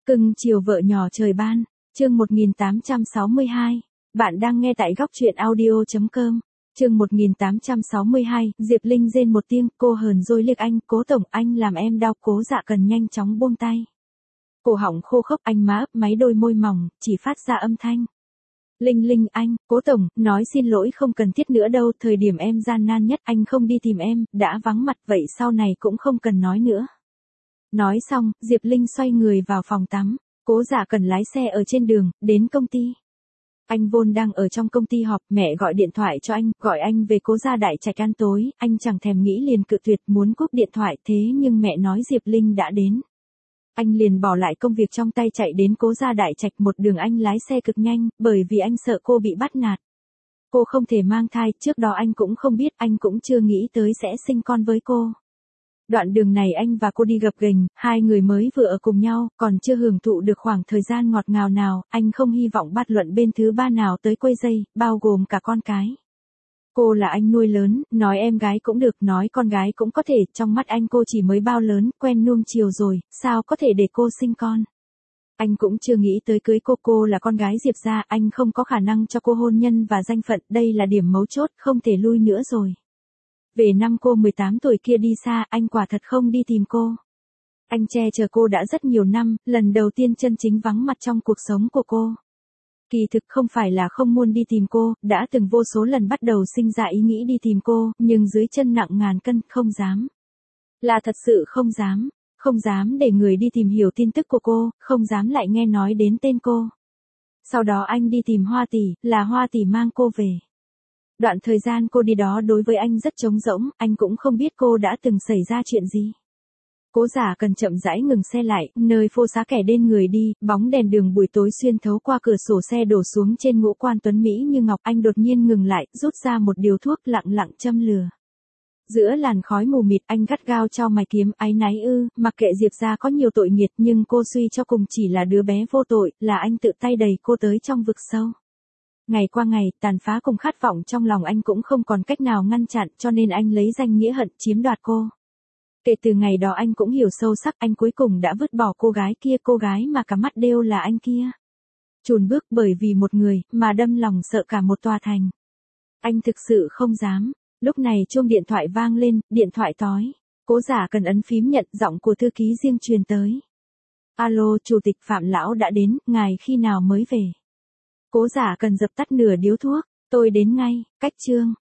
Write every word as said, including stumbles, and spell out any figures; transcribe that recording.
Cưng chiều vợ nhỏ trời ban, chương một nghìn tám trăm sáu mươi hai. Bạn đang nghe tại góc truyện audio chấm com. Chương một nghìn tám trăm sáu mươi hai, Diệp Linh rên một tiếng, cô hờn dỗi liếc anh, Cố tổng, anh làm em đau. Cố Dạ Cần nhanh chóng buông tay. Cổ họng khô khốc, anh má ấp máy đôi môi mỏng, chỉ phát ra âm thanh. Linh Linh anh, Cố tổng, nói xin lỗi không cần thiết nữa đâu, thời điểm em gian nan nhất anh không đi tìm em, đã vắng mặt vậy sau này cũng không cần nói nữa. Nói xong, Diệp Linh xoay người vào phòng tắm, Cố Dạ Cần lái xe ở trên đường, đến công ty. Anh vốn đang ở trong công ty họp, mẹ gọi điện thoại cho anh, gọi anh về Cố gia Đại Trạch ăn tối, anh chẳng thèm nghĩ liền cự tuyệt muốn cúp điện thoại, thế nhưng mẹ nói Diệp Linh đã đến. Anh liền bỏ lại công việc trong tay chạy đến Cố gia Đại Trạch, một đường anh lái xe cực nhanh, bởi vì anh sợ cô bị bắt nạt. Cô không thể mang thai, trước đó anh cũng không biết, anh cũng chưa nghĩ tới sẽ sinh con với cô. Đoạn đường này anh và cô đi gập ghềnh, hai người mới vừa ở cùng nhau, còn chưa hưởng thụ được khoảng thời gian ngọt ngào nào, anh không hy vọng bắt luận bên thứ ba nào tới quấy rầy, bao gồm cả con cái. Cô là anh nuôi lớn, nói em gái cũng được, nói con gái cũng có thể, trong mắt anh cô chỉ mới bao lớn, quen nuông chiều rồi, sao có thể để cô sinh con. Anh cũng chưa nghĩ tới cưới cô, cô là con gái Diệp gia, anh không có khả năng cho cô hôn nhân và danh phận, đây là điểm mấu chốt, không thể lui nữa rồi. Về năm cô mười tám tuổi kia đi xa, anh quả thật không đi tìm cô. Anh che chở cô đã rất nhiều năm, lần đầu tiên chân chính vắng mặt trong cuộc sống của cô. Kỳ thực không phải là không muốn đi tìm cô, đã từng vô số lần bắt đầu sinh ra ý nghĩ đi tìm cô, nhưng dưới chân nặng ngàn cân, không dám. Là thật sự không dám, không dám để người đi tìm hiểu tin tức của cô, không dám lại nghe nói đến tên cô. Sau đó anh đi tìm Hoa tỷ, là Hoa tỷ mang cô về. Đoạn thời gian cô đi đó đối với anh rất trống rỗng, anh cũng không biết cô đã từng xảy ra chuyện gì. Cố Dạ Cần chậm rãi ngừng xe lại, nơi phô xá kẻ đên người đi, bóng đèn đường buổi tối xuyên thấu qua cửa sổ xe đổ xuống trên ngũ quan tuấn Mỹ như ngọc, anh đột nhiên ngừng lại, rút ra một điếu thuốc lặng lặng châm lửa. Giữa làn khói mù mịt anh gắt gao cho mày kiếm, áy náy ư, mặc kệ Diệp gia có nhiều tội nghiệt nhưng cô suy cho cùng chỉ là đứa bé vô tội, là anh tự tay đẩy cô tới trong vực sâu. Ngày qua ngày, tàn phá cùng khát vọng trong lòng anh cũng không còn cách nào ngăn chặn, cho nên anh lấy danh nghĩa hận chiếm đoạt cô. Kể từ ngày đó anh cũng hiểu sâu sắc, anh cuối cùng đã vứt bỏ cô gái kia, cô gái mà cả mắt đều là anh kia. Chùn bước bởi vì một người, mà đâm lòng sợ cả một tòa thành. Anh thực sự không dám. Lúc này chuông điện thoại vang lên, điện thoại tói. Cố Dạ Cần ấn phím nhận, giọng của thư ký riêng truyền tới. Alo, chủ tịch Phạm lão đã đến, ngài khi nào mới về? Cố Dạ Cần dập tắt nửa điếu thuốc, tôi đến ngay, cách chương.